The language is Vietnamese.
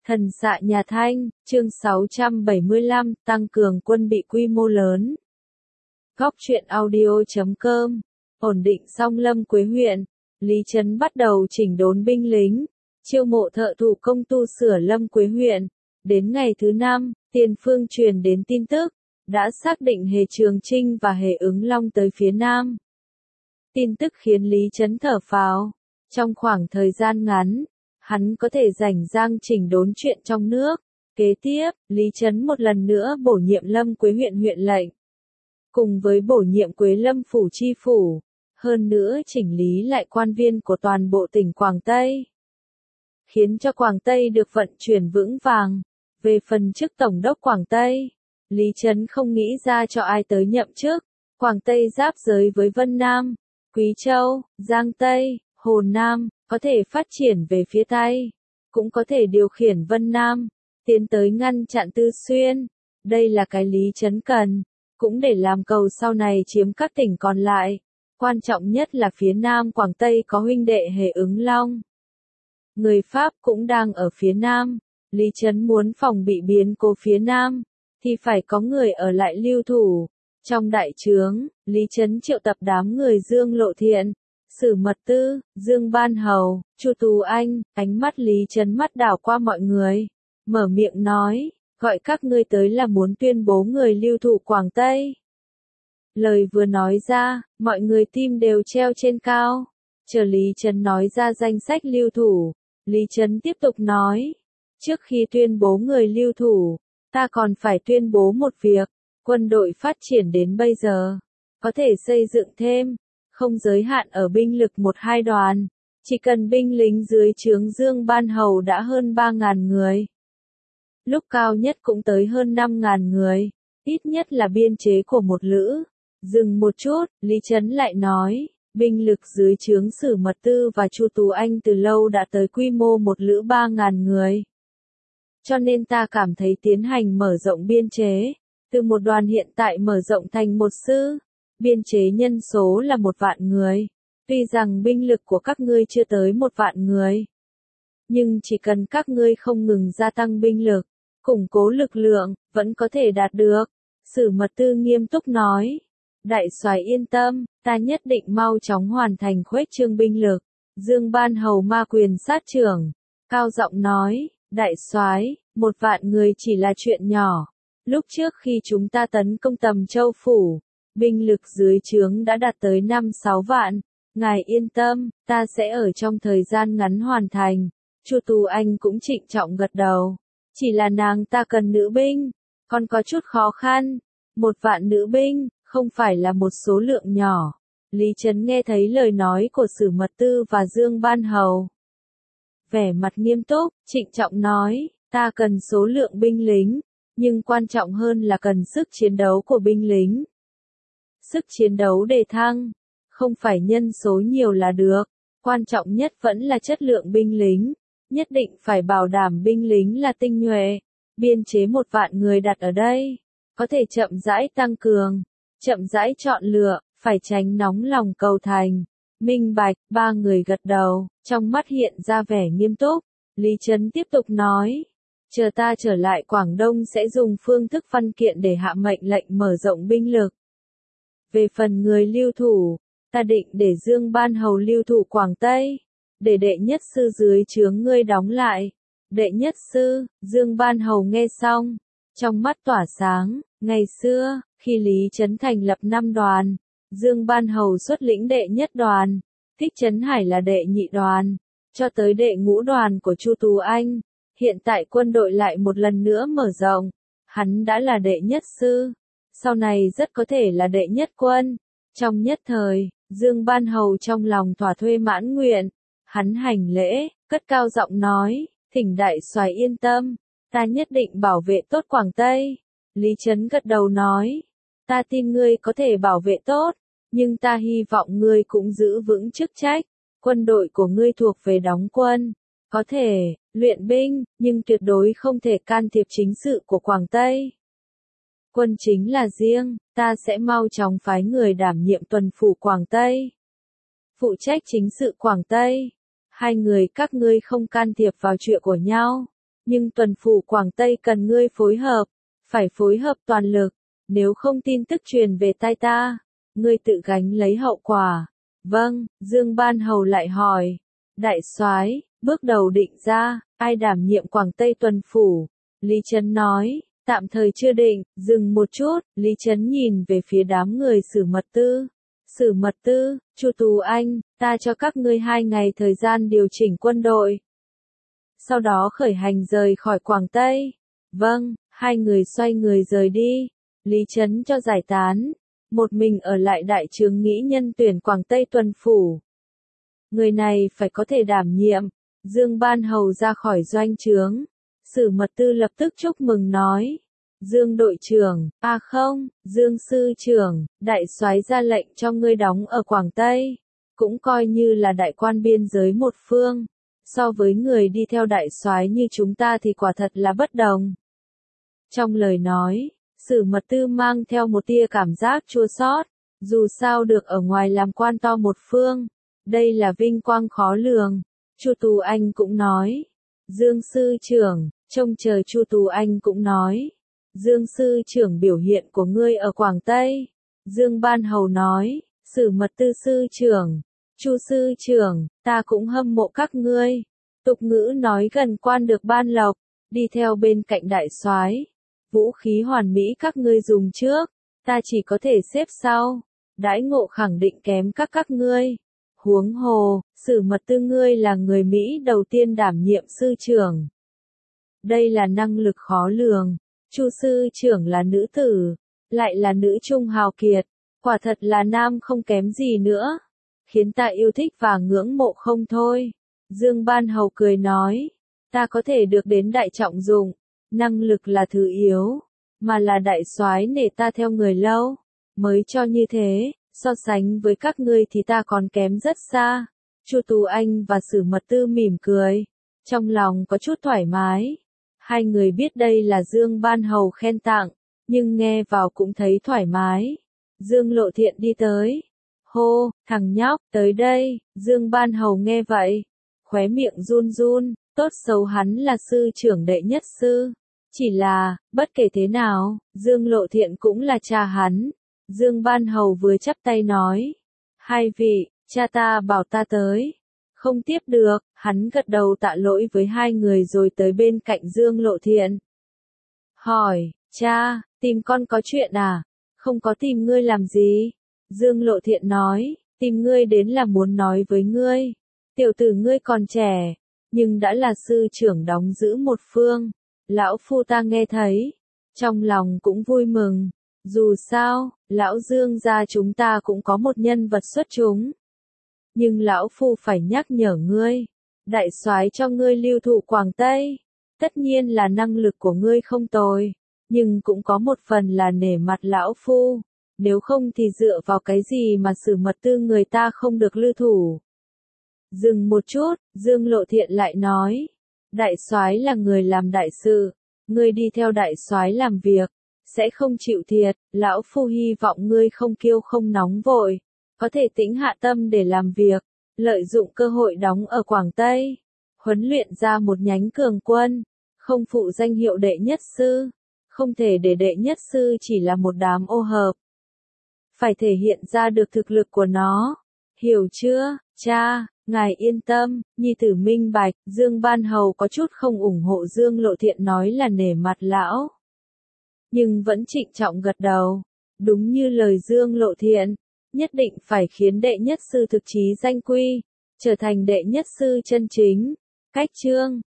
Thần xạ nhà Thanh, chương 675, tăng cường quân bị quy mô lớn. Góc truyện audio.com, ổn định xong Lâm Quế huyện, Lý Trấn bắt đầu chỉnh đốn binh lính, chiêu mộ thợ thủ công tu sửa Lâm Quế huyện. Đến ngày thứ 5, Tiền Phương truyền đến tin tức, đã xác định Hề Trường Trinh và Hề Ứng Long tới phía Nam. Tin tức khiến Lý Trấn thở phào, trong khoảng thời gian ngắn, hắn có thể rảnh rang chỉnh đốn chuyện trong nước. Kế tiếp, Lý Trấn một lần nữa bổ nhiệm Lâm Quế huyện huyện lệnh. Cùng với bổ nhiệm Quế Lâm phủ chi phủ, hơn nữa chỉnh lý lại quan viên của toàn bộ tỉnh Quảng Tây. Khiến cho Quảng Tây được vận chuyển vững vàng. Về phần chức Tổng đốc Quảng Tây, Lý Trấn không nghĩ ra cho ai tới nhậm chức. Quảng Tây giáp giới với Vân Nam, Quý Châu, Giang Tây, Hồ Nam, có thể phát triển về phía Tây, cũng có thể điều khiển Vân Nam, tiến tới ngăn chặn Tư Xuyên. Đây là cái Lý Trấn cần, cũng để làm cầu sau này chiếm các tỉnh còn lại. Quan trọng nhất là phía Nam Quảng Tây có huynh đệ Hề Ứng Long. Người Pháp cũng đang ở phía Nam, Lý Trấn muốn phòng bị biến cố phía Nam, thì phải có người ở lại lưu thủ. Trong đại trướng, Lý Trấn triệu tập đám người Dương Lộ Thiện, Sử Mật Tư, Dương Ban Hầu, Chu Tú Anh. Ánh mắt Lý Trấn mắt đảo qua mọi người, mở miệng nói, gọi các ngươi tới là muốn tuyên bố người lưu thủ Quảng Tây. Lời vừa nói ra, mọi người tim đều treo trên cao. Chờ Lý Trấn nói ra danh sách lưu thủ, Lý Trấn tiếp tục nói, trước khi tuyên bố người lưu thủ, ta còn phải tuyên bố một việc. Quân đội phát triển đến bây giờ, có thể xây dựng thêm, không giới hạn ở binh lực 1-2 đoàn, chỉ cần binh lính dưới trướng Dương Ban Hầu đã hơn 3.000 người. Lúc cao nhất cũng tới hơn 5.000 người, ít nhất là biên chế của một lữ. Dừng một chút, Lý Trấn lại nói, binh lực dưới trướng Sử Mật Tư và Chu Tú Anh từ lâu đã tới quy mô một lữ 3.000 người. Cho nên ta cảm thấy tiến hành mở rộng biên chế, từ một đoàn hiện tại mở rộng thành một sư, biên chế nhân số là 1 vạn người. Tuy rằng binh lực của các ngươi chưa tới 1 vạn người, nhưng chỉ cần các ngươi không ngừng gia tăng binh lực, củng cố lực lượng, vẫn có thể đạt được. Sử Mật Tư nghiêm túc nói, đại soái yên tâm, ta nhất định mau chóng hoàn thành khuếch trương binh lực. Dương Ban Hầu ma quyền sát trưởng, cao giọng nói, đại soái, 1 vạn người chỉ là chuyện nhỏ. Lúc trước khi chúng ta tấn công Tầm Châu phủ, binh lực dưới trướng đã đạt tới 5-6 vạn. Ngài yên tâm, ta sẽ ở trong thời gian ngắn hoàn thành. Chu Tú Anh cũng trịnh trọng gật đầu. Chỉ là nàng ta cần nữ binh, còn có chút khó khăn. 1 vạn nữ binh, không phải là một số lượng nhỏ. Lý Trấn nghe thấy lời nói của Sử Mật Tư và Dương Ban Hầu, vẻ mặt nghiêm túc, trịnh trọng nói, ta cần số lượng binh lính, nhưng quan trọng hơn là cần sức chiến đấu của binh lính. Sức chiến đấu đề thăng, không phải nhân số nhiều là được, quan trọng nhất vẫn là chất lượng binh lính, nhất định phải bảo đảm binh lính là tinh nhuệ. Biên chế 1 vạn người đặt ở đây, có thể chậm rãi tăng cường, chậm rãi chọn lựa, phải tránh nóng lòng cầu thành. Minh bạch, 3 người gật đầu, trong mắt hiện ra vẻ nghiêm túc. Lý Trấn tiếp tục nói, chờ ta trở lại Quảng Đông sẽ dùng phương thức văn kiện để hạ mệnh lệnh mở rộng binh lực. Về phần người lưu thủ, ta định để Dương Ban Hầu lưu thủ Quảng Tây, để đệ nhất sư dưới trướng ngươi đóng lại. Đệ nhất sư, Dương Ban Hầu nghe xong, trong mắt tỏa sáng. Ngày xưa, khi Lý Trấn thành lập 5 đoàn, Dương Ban Hầu xuất lĩnh đệ nhất đoàn, Thích Trấn Hải là đệ nhị đoàn, cho tới đệ ngũ đoàn của Chu Tú Anh. Hiện tại quân đội lại một lần nữa mở rộng, hắn đã là đệ nhất sư, sau này rất có thể là đệ nhất quân. Trong nhất thời, Dương Ban Hầu trong lòng thỏa thuê mãn nguyện, hắn hành lễ, cất cao giọng nói, thỉnh đại soái yên tâm, ta nhất định bảo vệ tốt Quảng Tây. Lý Trấn gật đầu nói, ta tin ngươi có thể bảo vệ tốt, nhưng ta hy vọng ngươi cũng giữ vững chức trách. Quân đội của ngươi thuộc về đóng quân, có thể luyện binh, nhưng tuyệt đối không thể can thiệp chính sự của Quảng Tây. Quân chính là riêng, ta sẽ mau chóng phái người đảm nhiệm tuần phủ Quảng Tây, phụ trách chính sự Quảng Tây. 2 người các ngươi không can thiệp vào chuyện của nhau, Nhưng tuần phủ Quảng Tây cần ngươi phối hợp, phải phối hợp toàn lực, nếu không tin tức truyền về tai ta, ngươi tự gánh lấy hậu quả. Vâng, Dương Ban Hầu lại hỏi, đại soái, bước đầu định ra, ai đảm nhiệm Quảng Tây tuần phủ? Lý Trấn nói, tạm thời chưa định, dừng một chút, Lý Trấn nhìn về phía đám người Sử Mật Tư. Sử Mật Tư, Chu Tú Anh, ta cho các ngươi 2 ngày thời gian điều chỉnh quân đội. Sau đó khởi hành rời khỏi Quảng Tây. Vâng, 2 người xoay người rời đi. Lý Trấn cho giải tán. Một mình ở lại đại trướng nghĩ nhân tuyển Quảng Tây tuần phủ. Người này phải có thể đảm nhiệm. Dương Ban Hầu ra khỏi doanh trướng. Sử Mật Tư lập tức chúc mừng nói. Dương đội trưởng, không, Dương sư trưởng, đại soái ra lệnh cho ngươi đóng ở Quảng Tây. Cũng coi như là đại quan biên giới một phương. So với người đi theo đại soái như chúng ta thì quả thật là bất đồng. Trong lời nói, Sử Mật Tư mang theo một tia cảm giác chua xót. Dù sao được ở ngoài làm quan to một phương, đây là vinh quang khó lường. Chu Tú Anh cũng nói. Dương sư trưởng, trông chờ Chu Tú Anh cũng nói. Dương sư trưởng biểu hiện của ngươi ở Quảng Tây. Dương Ban Hầu nói. Sử Mật Tư sư trưởng, Chu sư trưởng, ta cũng hâm mộ các ngươi. Tục ngữ nói gần quan được ban lộc, đi theo bên cạnh đại soái. Vũ khí hoàn mỹ các ngươi dùng trước, ta chỉ có thể xếp sau. Đãi ngộ khẳng định kém các ngươi. Huống hồ, Sử Mật Tư ngươi là người Mỹ đầu tiên đảm nhiệm sư trưởng. Đây là năng lực khó lường. Chu sư trưởng là nữ tử, lại là nữ trung hào kiệt, quả thật là nam không kém gì nữa, khiến ta yêu thích và ngưỡng mộ không thôi. Dương Ban Hầu cười nói, ta có thể được đến đại trọng dụng, năng lực là thứ yếu, mà là đại soái nể ta theo người lâu, mới cho như thế, so sánh với các ngươi thì ta còn kém rất xa. Chu Tú Anh và Sử Mật Tư mỉm cười, trong lòng có chút thoải mái. 2 người biết đây là Dương Ban Hầu khen tặng, nhưng nghe vào cũng thấy thoải mái. Dương Lộ Thiện đi tới. Hô, thằng nhóc, tới đây. Dương Ban Hầu nghe vậy, khóe miệng run run, tốt xấu hắn là sư trưởng đệ nhất sư. Chỉ là, bất kể thế nào, Dương Lộ Thiện cũng là cha hắn. Dương Ban Hầu vừa chắp tay nói. 2 vị, cha ta bảo ta tới. Không tiếp được, hắn gật đầu tạ lỗi với 2 người rồi tới bên cạnh Dương Lộ Thiện. Hỏi, cha, tìm con có chuyện à? Không có tìm ngươi làm gì? Dương Lộ Thiện nói, tìm ngươi đến là muốn nói với ngươi. Tiểu tử ngươi còn trẻ, nhưng đã là sư trưởng đóng giữ một phương. Lão phu ta nghe thấy, trong lòng cũng vui mừng. Dù sao, lão Dương gia chúng ta cũng có một nhân vật xuất chúng. Nhưng lão phu phải nhắc nhở ngươi, đại soái cho ngươi lưu thủ Quảng Tây, tất nhiên là năng lực của ngươi không tồi, nhưng cũng có một phần là nể mặt lão phu, nếu không thì dựa vào cái gì mà Sử Mật Tư người ta không được lưu thủ. Dừng một chút, Dương Lộ Thiện lại nói, đại soái là người làm đại sự, ngươi đi theo đại soái làm việc, sẽ không chịu thiệt, lão phu hy vọng ngươi không kiêu không nóng vội. Có thể tĩnh hạ tâm để làm việc, lợi dụng cơ hội đóng ở Quảng Tây, huấn luyện ra một nhánh cường quân, không phụ danh hiệu đệ nhất sư, không thể để đệ nhất sư chỉ là một đám ô hợp. Phải thể hiện ra được thực lực của nó, hiểu chưa, cha, ngài yên tâm, nhi tử minh bạch. Dương Ban Hầu có chút không ủng hộ Dương Lộ Thiện nói là nể mặt lão, nhưng vẫn trịnh trọng gật đầu, đúng như lời Dương Lộ Thiện. Nhất định phải khiến đệ nhất sư thực chí danh quy, trở thành đệ nhất sư chân chính. Cách chương